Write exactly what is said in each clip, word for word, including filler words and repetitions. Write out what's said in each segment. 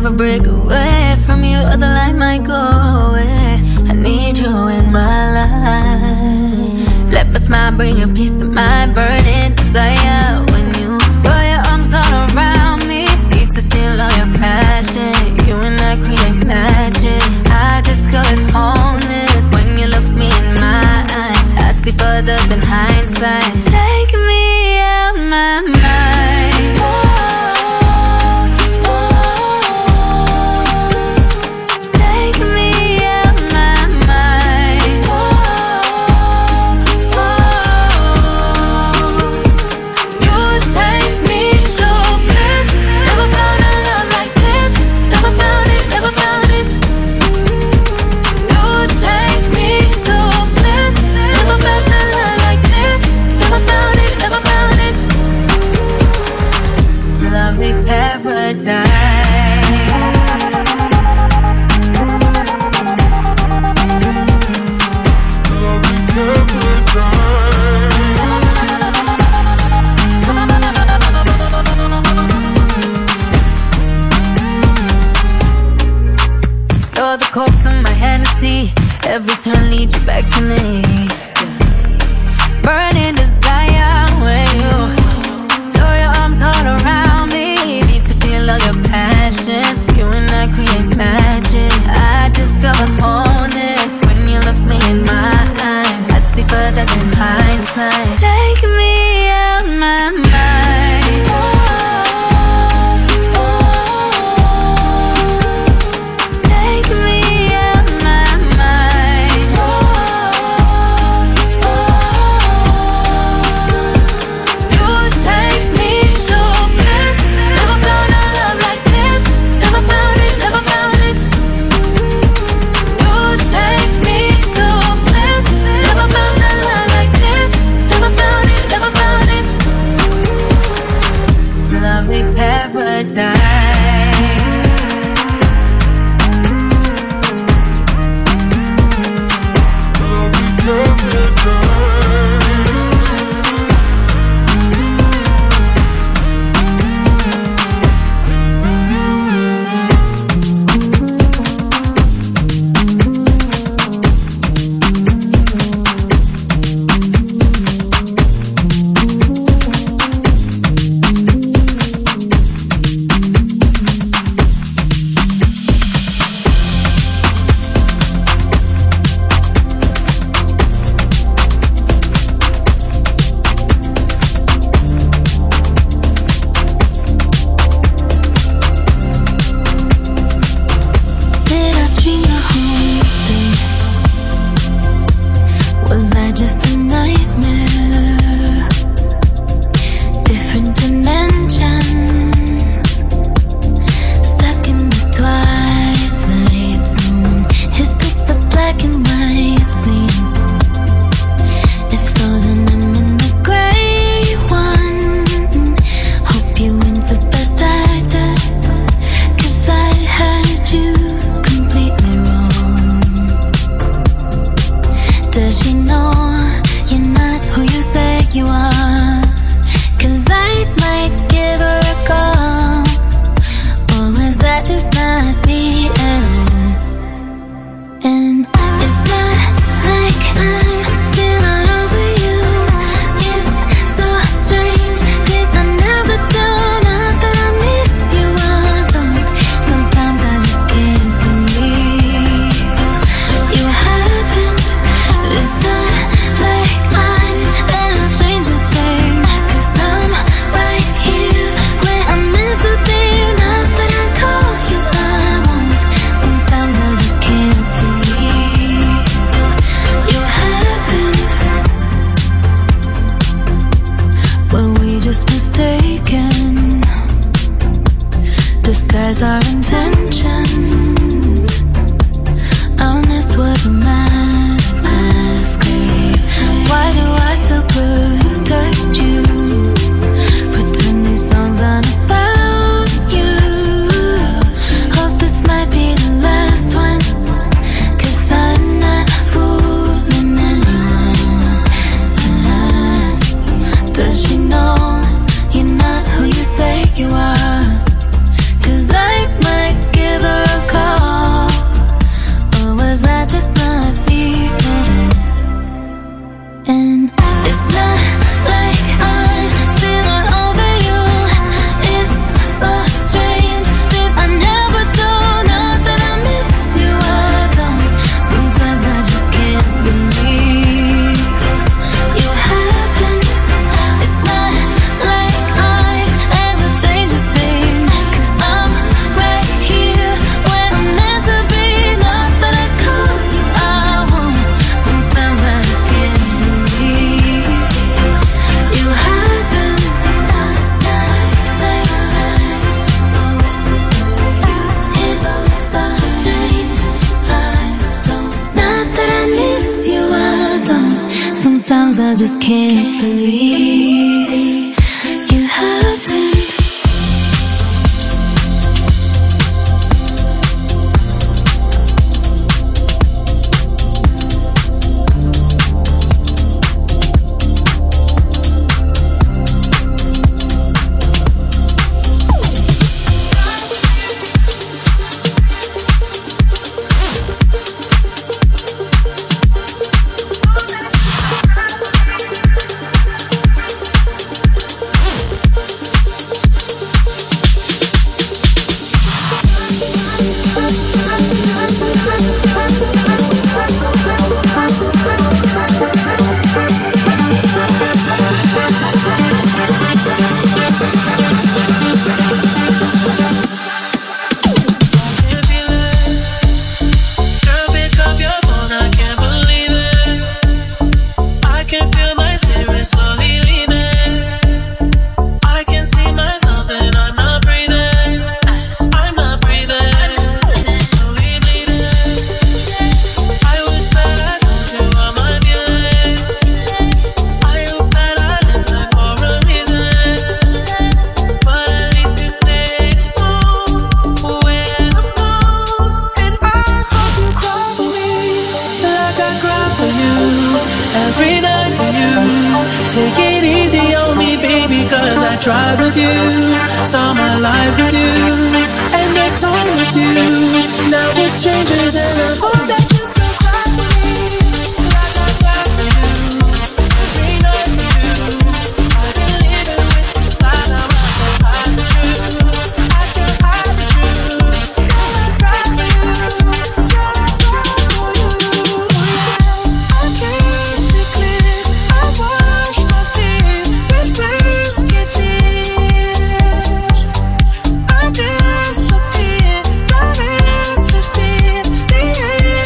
never break away from you, or the light might go away. I need you in my life. Let my smile bring a piece of my burning desire. When you throw your arms all around me, need to feel all your passion. You and I create magic. I just couldn't hold this. When you look me in my eyes, I see further than hindsight. Take me out my mind. Oh. Every turn leads you back to me. Burning desire when you throw your arms all around me. Need to feel all your passion. You and I create magic. I discover wholeness when you look me in my eyes. I see further than hindsight. Take me out my mind. Oh. Disguise our intentions. Honest was a mask. Why do I still protect you? Pretend these songs aren't about you. Hope this might be the last one, 'cause I'm not fooling anyone. Does she know you're not who you say you are? 'Cause I might get songs I just can't believe you happened. Tried with you, saw my life with you, and I've told with you. Now we're strangers and I hope that you still cry for me, like I cry for you, every night for you. I've been living with this lie, now I can't hide the truth. I can't hide the truth. Girl, I cry for you, girl, I cry for you. I can't see clear, I wash my fear with biscuit tears. I disappear, don't interfere. The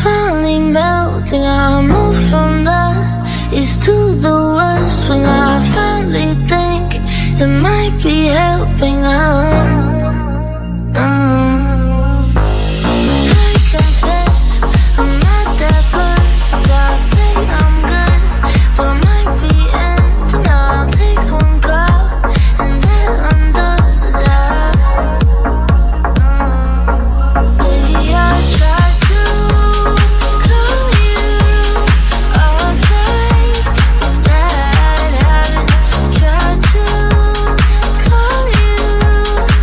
finally melting. I move from the east to the west when I finally think it might be helping. Uh, uh. I confess I'm not that versatile. Say I'm good, but I might be ending. Now takes one call and then undoes the job. Uh, baby, I tried to call you all night, but bad habit. Tried to call you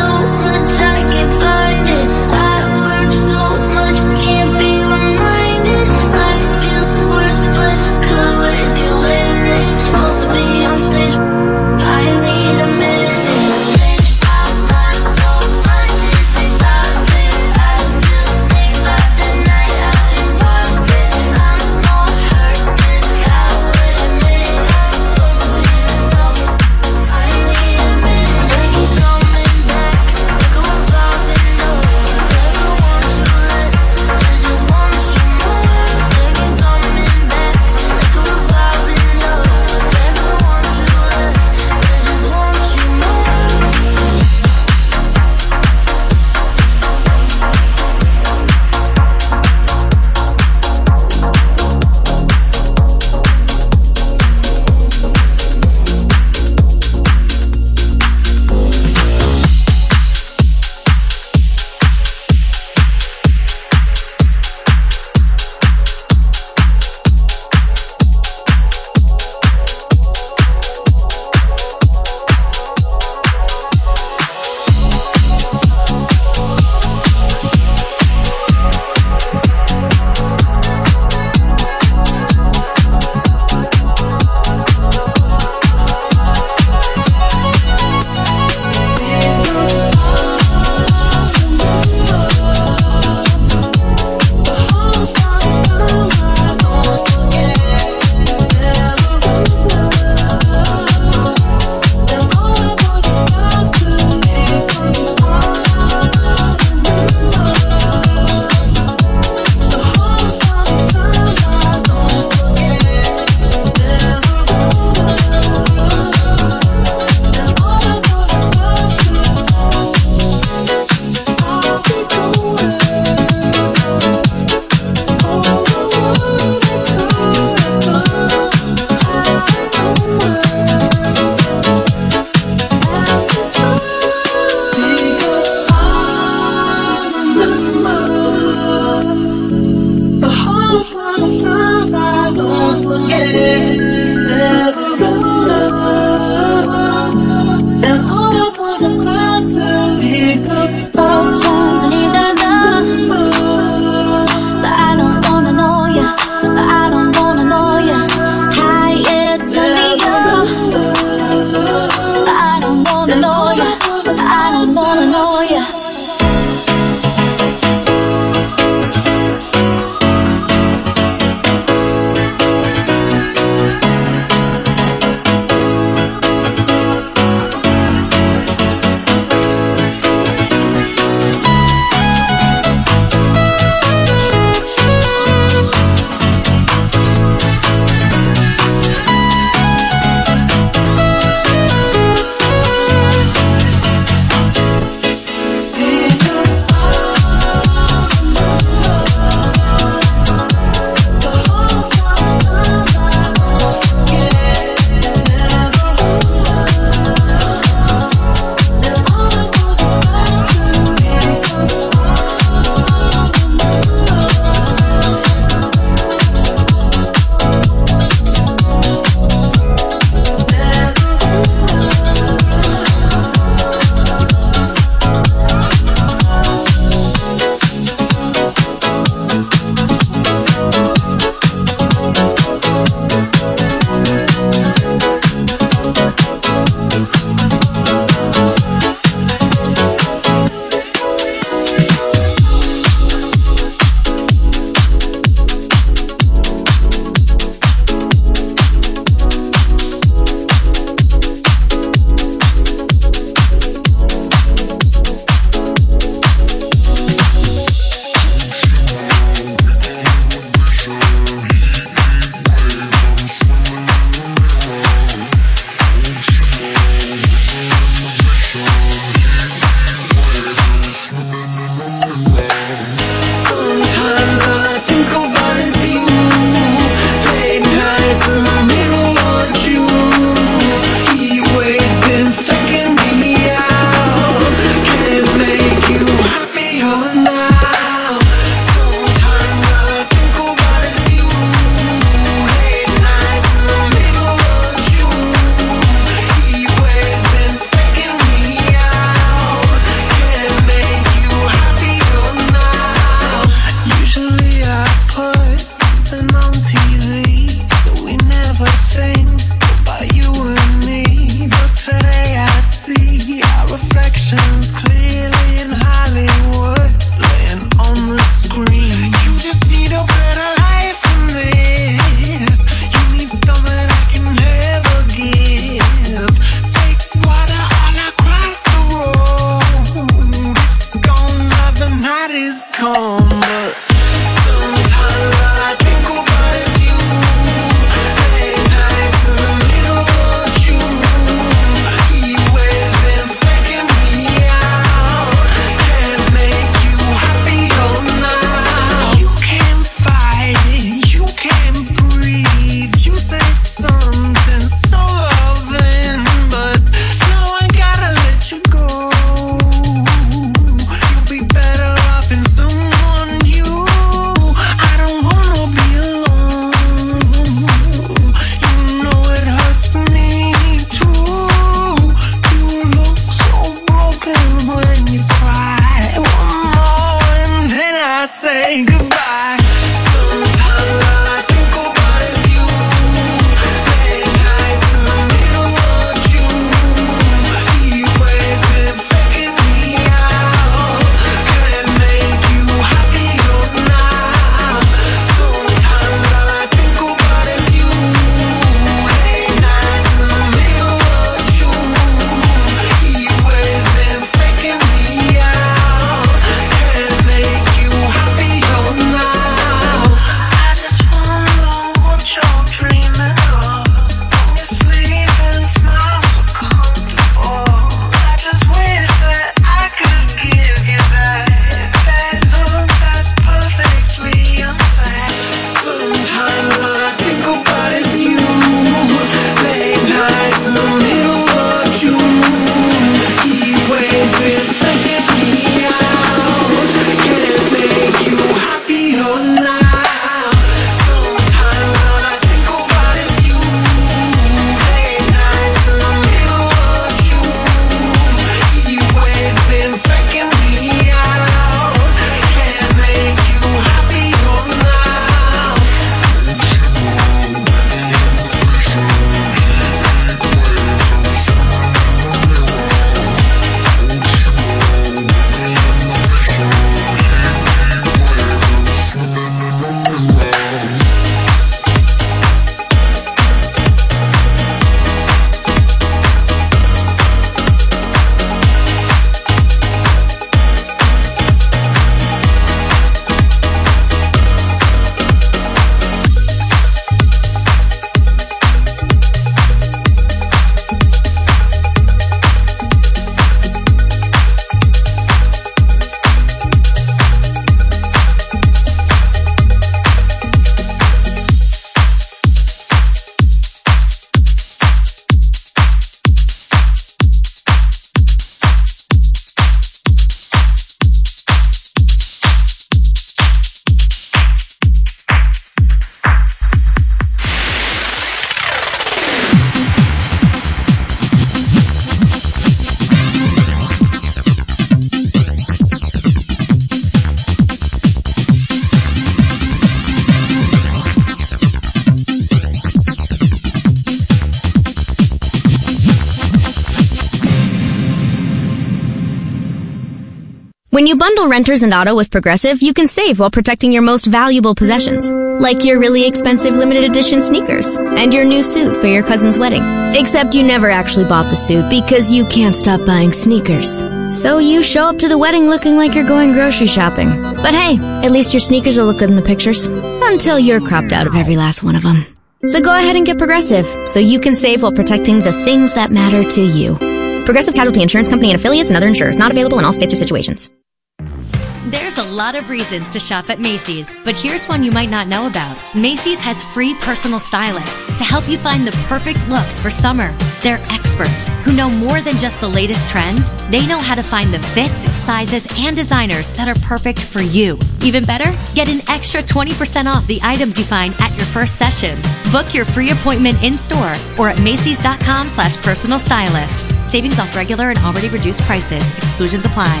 When you bundle renters and auto with Progressive, you can save while protecting your most valuable possessions, like your really expensive limited edition sneakers and your new suit for your cousin's wedding. Except you never actually bought the suit because you can't stop buying sneakers. So you show up to the wedding looking like you're going grocery shopping. But hey, at least your sneakers will look good in the pictures, until you're cropped out of every last one of them. So go ahead and get Progressive, so you can save while protecting the things that matter to you. Progressive Casualty Insurance Company and affiliates and other insurers. Not available in all states or situations. There's a lot of reasons to shop at Macy's, but here's one you might not know about. Macy's has free personal stylists to help you find the perfect looks for summer. They're experts who know more than just the latest trends. They know how to find the fits, sizes, and designers that are perfect for you. Even better, get an extra twenty percent off the items you find at your first session. Book your free appointment in-store or at Macys.com slash personal stylist. Savings off regular and already reduced prices. Exclusions apply.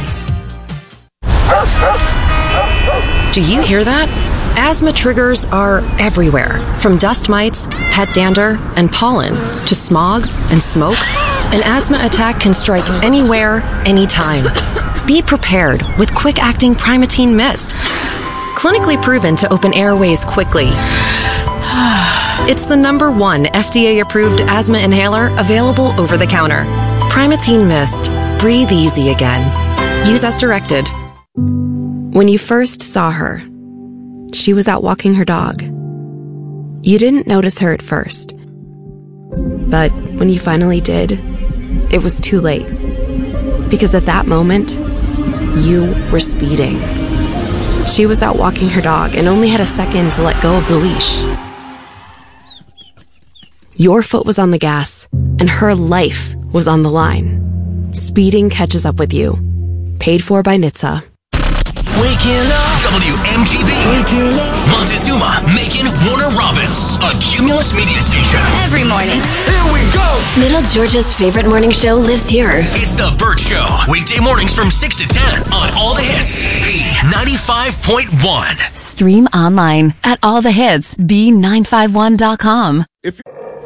Do you hear that? Asthma triggers are everywhere, from dust mites, pet dander, and pollen, to smog and smoke. An asthma attack can strike anywhere, anytime. Be prepared with quick-acting Primatene Mist. Clinically proven to open airways quickly. It's the number one F D A-approved asthma inhaler available over the counter. Primatene Mist. Breathe easy again. Use as directed. When you first saw her, she was out walking her dog. You didn't notice her at first. But when you finally did, it was too late. Because at that moment, you were speeding. She was out walking her dog and only had a second to let go of the leash. Your foot was on the gas, and her life was on the line. Speeding catches up with you. Paid for by N H T S A. Waking up. W M G B. Waking up. Montezuma, Macon, Warner Robins. A Cumulus media station. Every morning. Here we go. Middle Georgia's favorite morning show lives here. It's The Burt Show. Weekday mornings from six to ten on All the Hits. B ninety-five point one. Stream online at all the hits b nine five one dot com. If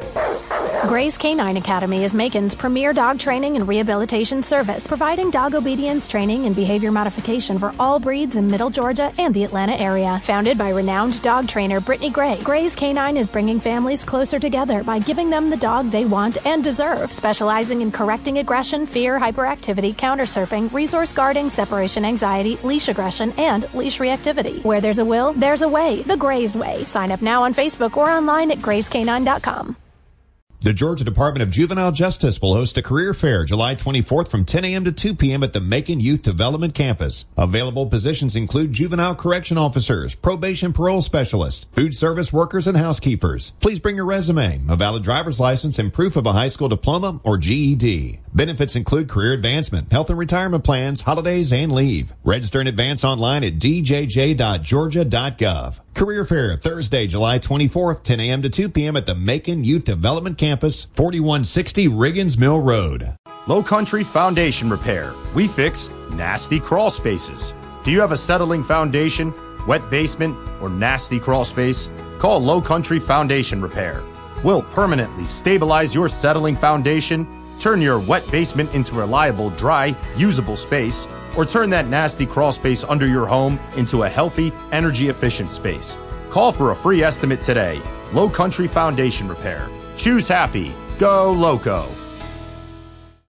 Gray's Canine Academy is Macon's premier dog training and rehabilitation service, providing dog obedience training and behavior modification for all breeds in Middle Georgia and the Atlanta area. Founded by renowned dog trainer Brittany Gray, Gray's Canine is bringing families closer together by giving them the dog they want and deserve, specializing in correcting aggression, fear, hyperactivity, counter-surfing, resource guarding, separation anxiety, leash aggression, and leash reactivity. Where there's a will, there's a way. The Gray's Way. Sign up now on Facebook or online at grays canine dot com. The Georgia Department of Juvenile Justice will host a career fair July twenty-fourth from ten a.m. to two p.m. at the Macon Youth Development Campus. Available positions include juvenile correction officers, probation parole specialists, food service workers, and housekeepers. Please bring your resume, a valid driver's license, and proof of a high school diploma or G E D. Benefits include career advancement, health and retirement plans, holidays, and leave. Register in advance online at d j j dot georgia dot gov. Career Fair, Thursday, July twenty-fourth, ten a.m. to two p.m. at the Macon Youth Development Campus, forty-one sixty Riggins Mill Road. Low Country Foundation Repair. We fix nasty crawl spaces. Do you have a settling foundation, wet basement, or nasty crawl space? Call Low Country Foundation Repair. We'll permanently stabilize your settling foundation, turn your wet basement into reliable, dry, usable space, or turn that nasty crawl space under your home into a healthy, energy-efficient space. Call for a free estimate today. Low Country Foundation Repair. Choose happy. Go Loco.